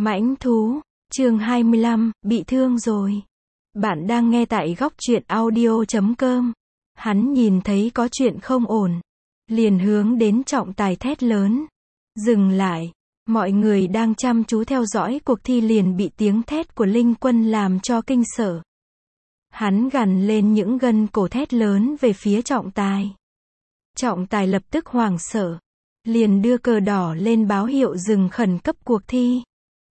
Mãnh thú, chương 25, bị thương rồi. Bạn đang nghe tại góc truyện audio.com. Hắn nhìn thấy có chuyện không ổn, liền hướng đến trọng tài thét lớn. Dừng lại, mọi người đang chăm chú theo dõi cuộc thi liền bị tiếng thét của Linh Quân làm cho kinh sợ. Hắn gằn lên những gân cổ thét lớn về phía trọng tài. Trọng tài lập tức hoảng sợ, liền đưa cờ đỏ lên báo hiệu dừng khẩn cấp cuộc thi.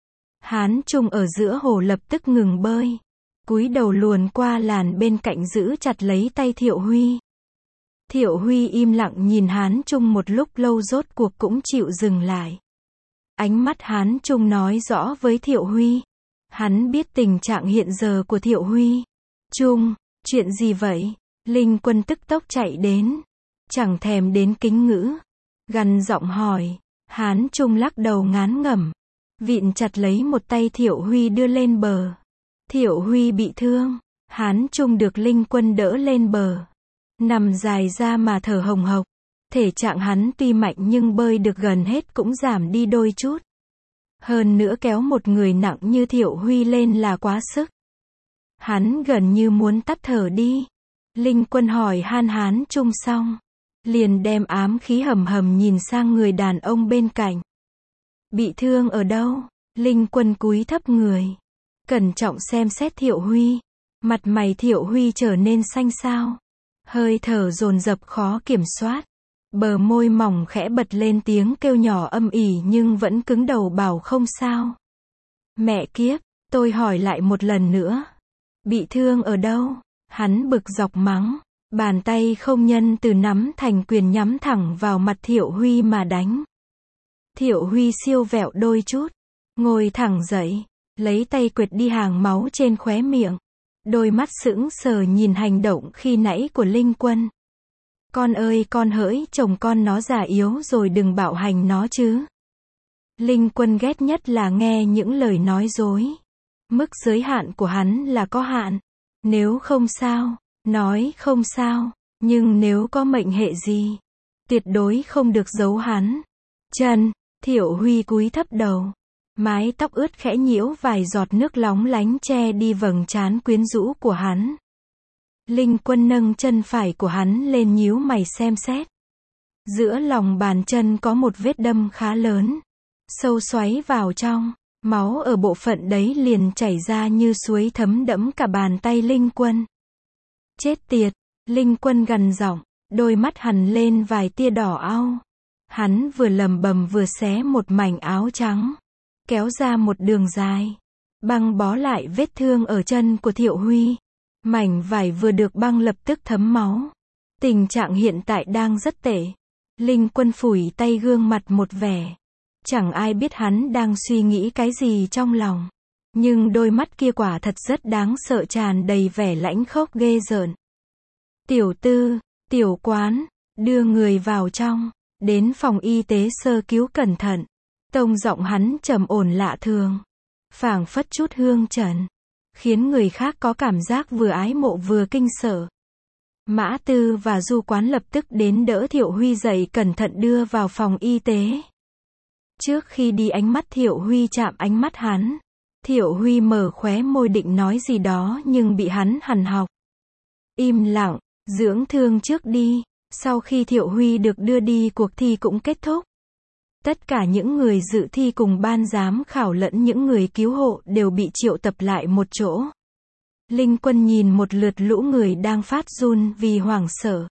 Hán Trung ở giữa hồ lập tức ngừng bơi, cúi đầu luồn qua làn bên cạnh giữ chặt lấy tay Thiệu Huy. Thiệu Huy im lặng nhìn Hán Trung một lúc lâu rốt cuộc cũng chịu dừng lại. Ánh mắt Hán Trung nói rõ với Thiệu Huy. Hắn biết tình trạng hiện giờ của Thiệu Huy. Trung, chuyện gì vậy? Linh Quân tức tốc chạy đến, chẳng thèm đến kính ngữ, gằn giọng hỏi. Hán Trung lắc đầu ngán ngẩm, vịn chặt lấy một tay Thiệu Huy đưa lên bờ. Thiệu Huy bị thương, Hán Trung được Linh Quân đỡ lên bờ, nằm dài ra mà thở hồng hộc. Thể trạng hắn tuy mạnh nhưng bơi được gần hết cũng giảm đi đôi chút. Hơn nữa kéo một người nặng như Thiệu Huy lên là quá sức. Hắn gần như muốn tắt thở đi. Linh Quân hỏi han Hán Trung xong, liền đem ám khí hầm hầm nhìn sang người đàn ông bên cạnh. Bị thương ở đâu? Linh Quân cúi thấp người, cẩn trọng xem xét Thiệu Huy. Mặt mày Thiệu Huy trở nên xanh xao, hơi thở dồn dập khó kiểm soát. Bờ môi mỏng khẽ bật lên tiếng kêu nhỏ âm ỉ nhưng vẫn cứng đầu bảo không sao. Mẹ kiếp, tôi hỏi lại một lần nữa. Bị thương ở đâu? Hắn bực dọc mắng, bàn tay không nhân từ nắm thành quyền nhắm thẳng vào mặt Thiệu Huy mà đánh. Thiệu Huy siêu vẹo đôi chút, ngồi thẳng dậy, lấy tay quệt đi hàng máu trên khóe miệng. Đôi mắt sững sờ nhìn hành động khi nãy của Linh Quân. Con ơi con hỡi chồng con nó già yếu rồi đừng bạo hành nó chứ. Linh Quân ghét nhất là nghe những lời nói dối. Mức giới hạn của hắn là có hạn. Nếu không sao, nói không sao, nhưng nếu có mệnh hệ gì, tuyệt đối không được giấu hắn. Chân, Thiệu Huy cúi thấp đầu, mái tóc ướt khẽ nhiễu vài giọt nước lóng lánh che đi vầng trán quyến rũ của hắn. Linh Quân nâng chân phải của hắn lên nhíu mày xem xét. Giữa lòng bàn chân có một vết đâm khá lớn, sâu xoáy vào trong, máu ở bộ phận đấy liền chảy ra như suối thấm đẫm cả bàn tay Linh Quân. Chết tiệt, Linh Quân gằn giọng, đôi mắt hằn lên vài tia đỏ au. Hắn vừa lầm bầm vừa xé một mảnh áo trắng, kéo ra một đường dài, băng bó lại vết thương ở chân của Thiệu Huy. Mảnh vải vừa được băng lập tức thấm máu. Tình trạng hiện tại đang rất tệ. Linh Quân phủi tay gương mặt một vẻ. Chẳng ai biết hắn đang suy nghĩ cái gì trong lòng. Nhưng đôi mắt kia quả thật rất đáng sợ, tràn đầy vẻ lãnh khốc ghê rợn. Tiểu Tư, Tiểu Quán, đưa người vào trong, đến phòng y tế sơ cứu cẩn thận. Tông giọng hắn trầm ổn lạ thường, phảng phất chút hương trần, khiến người khác có cảm giác vừa ái mộ vừa kinh sợ. Mã Tư và Du Quán lập tức đến đỡ Thiệu Huy dậy cẩn thận đưa vào phòng y tế. Trước khi đi ánh mắt Thiệu Huy chạm ánh mắt hắn. Thiệu Huy mở khóe môi định nói gì đó nhưng bị hắn hằn học. Im lặng, dưỡng thương trước đi. Sau khi Thiệu Huy được đưa đi cuộc thi cũng kết thúc. Tất cả những người dự thi cùng ban giám khảo lẫn những người cứu hộ đều bị triệu tập lại một chỗ. Linh Quân nhìn một lượt lũ người đang phát run vì hoảng sợ.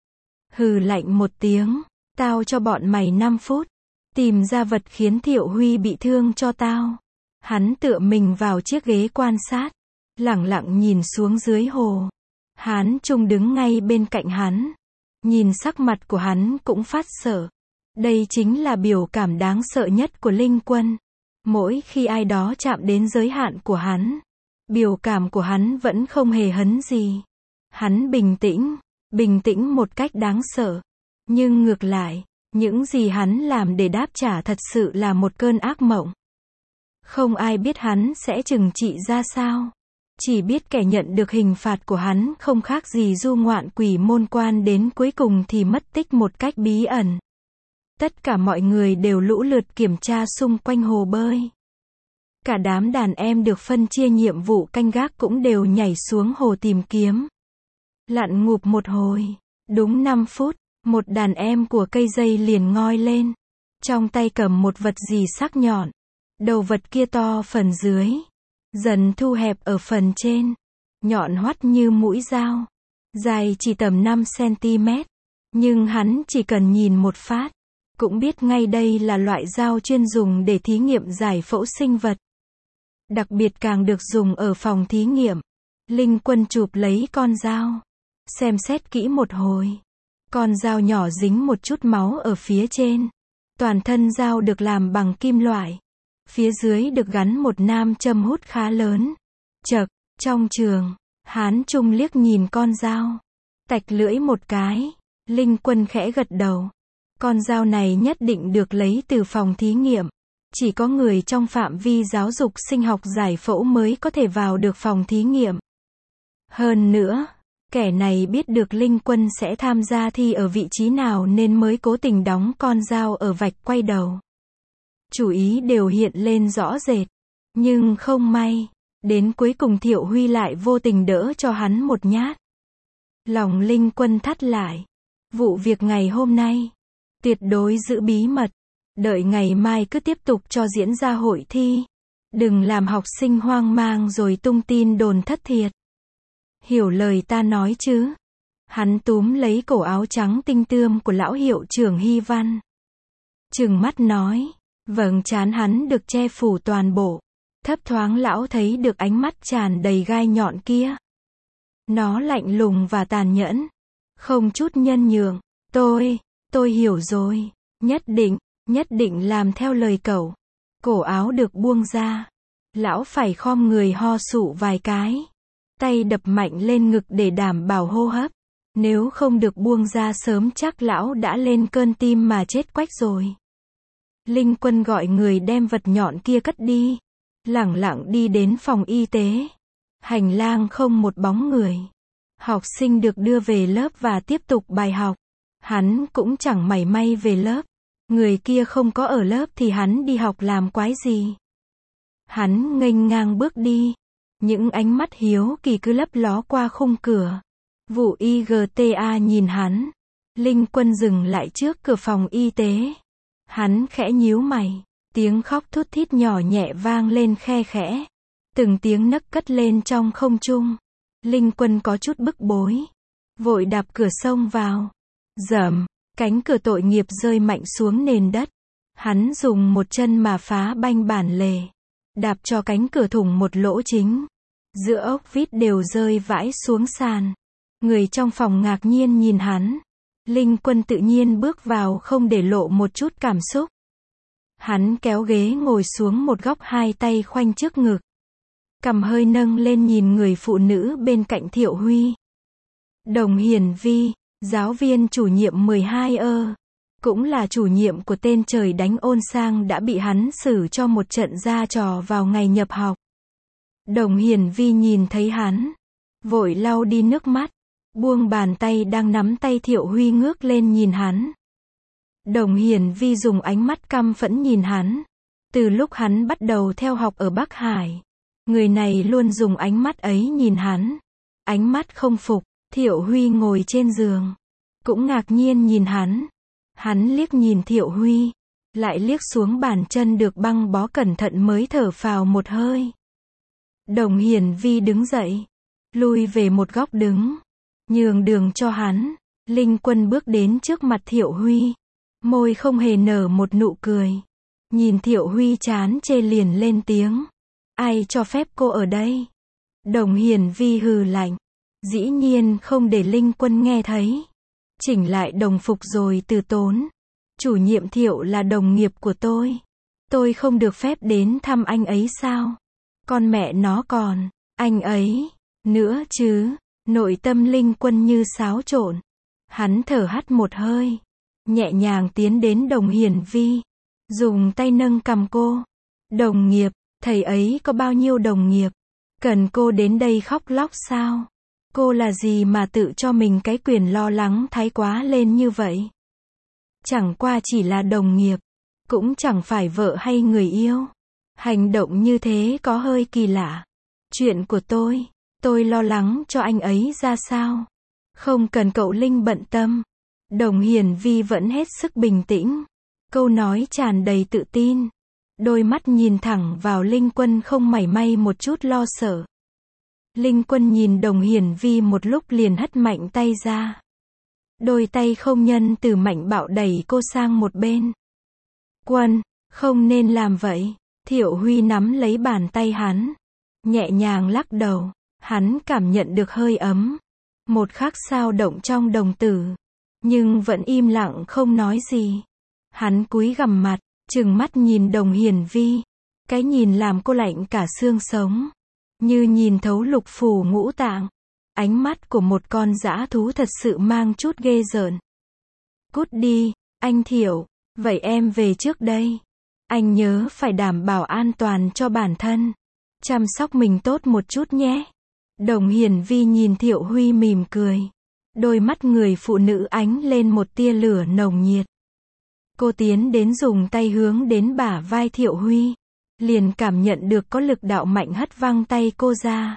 Hừ lạnh một tiếng, tao cho bọn mày 5 phút. Tìm ra vật khiến Thiệu Huy bị thương cho tao. Hắn tựa mình vào chiếc ghế quan sát, lẳng lặng nhìn xuống dưới hồ. Hán Trung đứng ngay bên cạnh hắn. Nhìn sắc mặt của hắn cũng phát sợ. Đây chính là biểu cảm đáng sợ nhất của Linh Quân. Mỗi khi ai đó chạm đến giới hạn của hắn, biểu cảm của hắn vẫn không hề hấn gì. Hắn bình tĩnh một cách đáng sợ. Nhưng ngược lại, những gì hắn làm để đáp trả thật sự là một cơn ác mộng. Không ai biết hắn sẽ trừng trị ra sao. Chỉ biết kẻ nhận được hình phạt của hắn không khác gì du ngoạn quỷ môn quan đến cuối cùng thì mất tích một cách bí ẩn. Tất cả mọi người đều lũ lượt kiểm tra xung quanh hồ bơi. Cả đám đàn em được phân chia nhiệm vụ canh gác cũng đều nhảy xuống hồ tìm kiếm. Lặn ngụp một hồi, đúng 5 phút, một đàn em của cây dây liền ngoi lên. Trong tay cầm một vật gì sắc nhọn. Đầu vật kia to phần dưới, dần thu hẹp ở phần trên. Nhọn hoắt như mũi dao. Dài chỉ tầm 5 cm. Nhưng hắn chỉ cần nhìn một phát, cũng biết ngay đây là loại dao chuyên dùng để thí nghiệm giải phẫu sinh vật. Đặc biệt càng được dùng ở phòng thí nghiệm. Linh Quân chụp lấy con dao. Xem xét kỹ một hồi. Con dao nhỏ dính một chút máu ở phía trên. Toàn thân dao được làm bằng kim loại. Phía dưới được gắn một nam châm hút khá lớn. Chậc, trong trường, Hán Trung liếc nhìn con dao. Tạch lưỡi một cái. Linh Quân khẽ gật đầu. Con dao này nhất định được lấy từ phòng thí nghiệm. Chỉ có người trong phạm vi giáo dục sinh học giải phẫu mới có thể vào được phòng thí nghiệm. Hơn nữa, kẻ này biết được Linh Quân sẽ tham gia thi ở vị trí nào nên mới cố tình đóng con dao ở vạch quay đầu. Chủ ý đều hiện lên rõ rệt. Nhưng không may, đến cuối cùng Thiệu Huy lại vô tình đỡ cho hắn một nhát. Lòng Linh Quân thắt lại. Vụ việc ngày hôm nay, tuyệt đối giữ bí mật. Đợi ngày mai cứ tiếp tục cho diễn ra hội thi. Đừng làm học sinh hoang mang rồi tung tin đồn thất thiệt. Hiểu lời ta nói chứ? Hắn túm lấy cổ áo trắng tinh tươm của lão hiệu trưởng Hy Văn. Trừng mắt nói. Vầng trán hắn được che phủ toàn bộ. Thấp thoáng lão thấy được ánh mắt tràn đầy gai nhọn kia. Nó lạnh lùng và tàn nhẫn. Không chút nhân nhượng. Tôi hiểu rồi. Nhất định làm theo lời cậu. Cổ áo được buông ra. Lão phải khom người ho sụ vài cái. Tay đập mạnh lên ngực để đảm bảo hô hấp. Nếu không được buông ra sớm chắc lão đã lên cơn tim mà chết quách rồi. Linh Quân gọi người đem vật nhọn kia cất đi. Lẳng lặng đi đến phòng y tế. Hành lang không một bóng người. Học sinh được đưa về lớp và tiếp tục bài học. Hắn cũng chẳng mảy may về lớp. Người kia không có ở lớp thì hắn đi học làm quái gì. Hắn nghênh ngang bước đi. Những ánh mắt hiếu kỳ cứ lấp ló qua khung cửa. Vụ IGTA nhìn hắn. Linh Quân dừng lại trước cửa phòng y tế. Hắn khẽ nhíu mày. Tiếng khóc thút thít nhỏ nhẹ vang lên khe khẽ. Từng tiếng nấc cất lên trong không trung. Linh Quân có chút bức bối. Vội đạp cửa xông vào. Dầm. Cánh cửa tội nghiệp rơi mạnh xuống nền đất. Hắn dùng một chân mà phá banh bản lề. Đạp cho cánh cửa thủng một lỗ chính. Giữa ốc vít đều rơi vãi xuống sàn. Người trong phòng ngạc nhiên nhìn hắn. Linh Quân tự nhiên bước vào không để lộ một chút cảm xúc. Hắn kéo ghế ngồi xuống một góc, hai tay khoanh trước ngực. Cằm hơi nâng lên nhìn người phụ nữ bên cạnh Thiệu Huy. Đồng Hiển Vi, giáo viên chủ nhiệm 12 cũng là chủ nhiệm của tên trời đánh ôn sang đã bị hắn xử cho một trận ra trò vào ngày nhập học. Đồng Hiển Vi nhìn thấy hắn, vội lau đi nước mắt, buông bàn tay đang nắm tay Thiệu Huy ngước lên nhìn hắn. Đồng Hiển Vi dùng ánh mắt căm phẫn nhìn hắn. Từ lúc hắn bắt đầu theo học ở Bắc Hải, người này luôn dùng ánh mắt ấy nhìn hắn. Ánh mắt không phục. Thiệu Huy ngồi trên giường, cũng ngạc nhiên nhìn hắn. Hắn liếc nhìn Thiệu Huy, lại liếc xuống bàn chân được băng bó cẩn thận mới thở phào một hơi. Đồng Hiển Vi đứng dậy, lui về một góc đứng, nhường đường cho hắn. Linh Quân bước đến trước mặt Thiệu Huy, môi không hề nở một nụ cười. Nhìn Thiệu Huy chán chê liền lên tiếng. Ai cho phép cô ở đây? Đồng Hiển Vi hừ lạnh. Dĩ nhiên không để Linh Quân nghe thấy. Chỉnh lại đồng phục rồi từ tốn. Chủ nhiệm Thiệu là đồng nghiệp của tôi. Tôi không được phép đến thăm anh ấy sao? Con mẹ nó còn, anh ấy, nữa chứ. Nội tâm Linh Quân như xáo trộn. Hắn thở hắt một hơi. Nhẹ nhàng tiến đến Đồng Hiển Vi. Dùng tay nâng cằm cô. Đồng nghiệp, thầy ấy có bao nhiêu đồng nghiệp? Cần cô đến đây khóc lóc sao? Cô là gì mà tự cho mình cái quyền lo lắng thái quá lên như vậy? Chẳng qua chỉ là đồng nghiệp, cũng chẳng phải vợ hay người yêu. Hành động như thế có hơi kỳ lạ. Chuyện của tôi lo lắng cho anh ấy ra sao. Không cần cậu Linh bận tâm. Đồng Hiển Vi vẫn hết sức bình tĩnh. Câu nói tràn đầy tự tin. Đôi mắt nhìn thẳng vào Linh Quân không mảy may một chút lo sợ. Linh Quân nhìn Đồng Hiển Vi một lúc liền hất mạnh tay ra. Đôi tay không nhân từ mạnh bạo đẩy cô sang một bên. Quân, không nên làm vậy. Thiệu Huy nắm lấy bàn tay hắn. Nhẹ nhàng lắc đầu. Hắn cảm nhận được hơi ấm. Một khắc dao động trong đồng tử. Nhưng vẫn im lặng không nói gì. Hắn cúi gằm mặt, trừng mắt nhìn Đồng Hiển Vi. Cái nhìn làm cô lạnh cả xương sống. Như nhìn thấu lục phủ ngũ tạng. Ánh mắt của một con dã thú thật sự mang chút ghê rợn. Cút đi, anh Thiệu. Vậy em về trước đây. Anh nhớ phải đảm bảo an toàn cho bản thân. Chăm sóc mình tốt một chút nhé. Đồng Hiển Vi nhìn Thiệu Huy mỉm cười. Đôi mắt người phụ nữ ánh lên một tia lửa nồng nhiệt. Cô tiến đến dùng tay hướng đến bả vai Thiệu Huy. Liền cảm nhận được có lực đạo mạnh hất văng tay cô ra.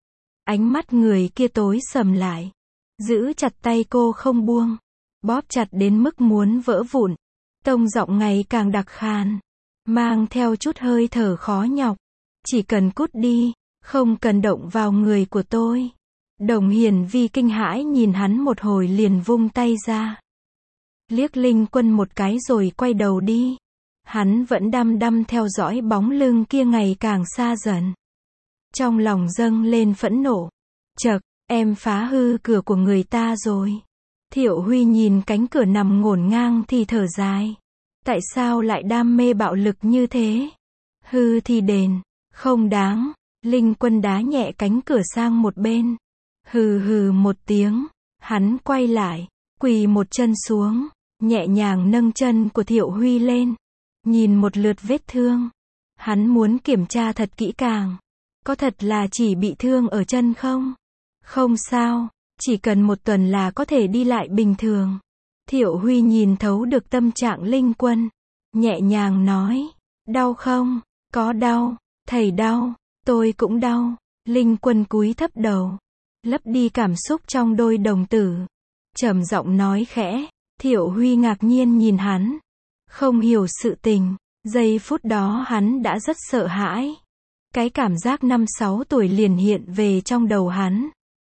Ánh mắt người kia tối sầm lại. Giữ chặt tay cô không buông. Bóp chặt đến mức muốn vỡ vụn. Tông giọng ngày càng đặc khàn. Mang theo chút hơi thở khó nhọc. Chỉ cần cút đi. Không cần động vào người của tôi. Đồng Hiển Vi kinh hãi nhìn hắn một hồi liền vung tay ra. Liếc Linh Quân một cái rồi quay đầu đi. Hắn vẫn đăm đăm theo dõi bóng lưng kia ngày càng xa dần. Trong lòng dâng lên phẫn nộ. Chậc, em phá hư cửa của người ta rồi. Thiệu Huy nhìn cánh cửa nằm ngổn ngang thì thở dài. Tại sao lại đam mê bạo lực như thế? Hư thì đền, không đáng. Linh Quân đá nhẹ cánh cửa sang một bên. Hừ hừ một tiếng. Hắn quay lại, quỳ một chân xuống. Nhẹ nhàng nâng chân của Thiệu Huy lên. Nhìn một lượt vết thương. Hắn muốn kiểm tra thật kỹ càng. Có thật là chỉ bị thương ở chân không? Không sao, chỉ cần một tuần là có thể đi lại bình thường. Thiệu Huy nhìn thấu được tâm trạng Linh Quân. Nhẹ nhàng nói. Đau không? Có đau. Thầy đau. Tôi cũng đau. Linh Quân cúi thấp đầu. Lấp đi cảm xúc trong đôi đồng tử. Trầm giọng nói khẽ. Thiệu Huy ngạc nhiên nhìn hắn. Không hiểu sự tình. Giây phút đó hắn đã rất sợ hãi. Cái cảm giác 5-6 tuổi liền hiện về trong đầu hắn.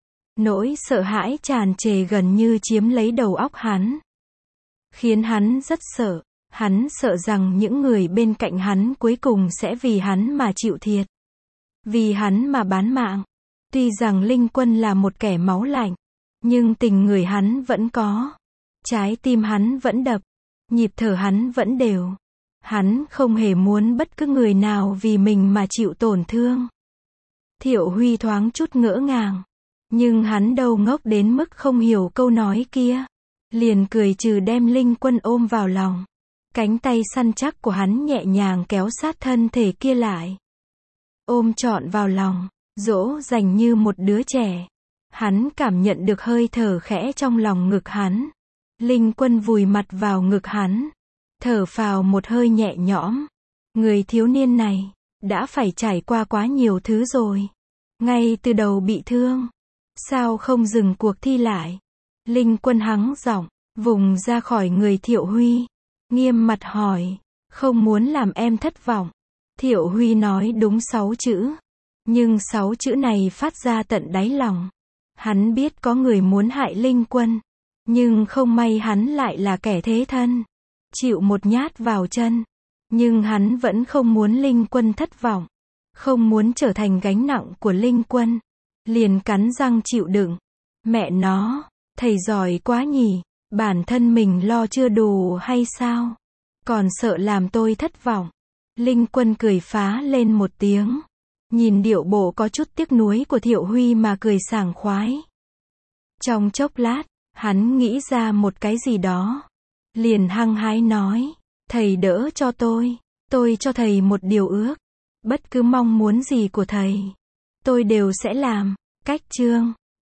Nỗi sợ hãi tràn trề gần như chiếm lấy đầu óc hắn. Khiến hắn rất sợ. Hắn sợ rằng những người bên cạnh hắn cuối cùng sẽ vì hắn mà chịu thiệt. Vì hắn mà bán mạng. Tuy rằng Linh Quân là một kẻ máu lạnh. Nhưng tình người hắn vẫn có. Trái tim hắn vẫn đập. Nhịp thở hắn vẫn đều. Hắn không hề muốn bất cứ người nào vì mình mà chịu tổn thương. Thiệu Huy thoáng chút ngỡ ngàng. Nhưng hắn đâu ngốc đến mức không hiểu câu nói kia. Liền cười trừ đem Linh Quân ôm vào lòng. Cánh tay săn chắc của hắn nhẹ nhàng kéo sát thân thể kia lại. Ôm trọn vào lòng, dỗ dành như một đứa trẻ. Hắn cảm nhận được hơi thở khẽ trong lòng ngực hắn. Linh Quân vùi mặt vào ngực hắn. Thở phào một hơi nhẹ nhõm. Người thiếu niên này, đã phải trải qua quá nhiều thứ rồi. Ngay từ đầu bị thương. Sao không dừng cuộc thi lại? Linh Quân hắng giọng, vùng ra khỏi người Thiệu Huy. Nghiêm mặt hỏi, không muốn làm em thất vọng. Thiệu Huy nói đúng 6 chữ. Nhưng 6 chữ này phát ra tận đáy lòng. Hắn biết có người muốn hại Linh Quân. Nhưng không may hắn lại là kẻ thế thân. Chịu một nhát vào chân. Nhưng hắn vẫn không muốn Linh Quân thất vọng. Không muốn trở thành gánh nặng của Linh Quân. Liền cắn răng chịu đựng. Mẹ nó, thầy giỏi quá nhỉ. Bản thân mình lo chưa đủ hay sao? Còn sợ làm tôi thất vọng. Linh Quân cười phá lên một tiếng. Nhìn điệu bộ có chút tiếc nuối của Thiệu Huy mà cười sảng khoái. Trong chốc lát, hắn nghĩ ra một cái gì đó. Liền hăng hái nói. Thầy đỡ cho tôi. Tôi cho thầy một điều ước. Bất cứ mong muốn gì của thầy, tôi đều sẽ làm. Cách chương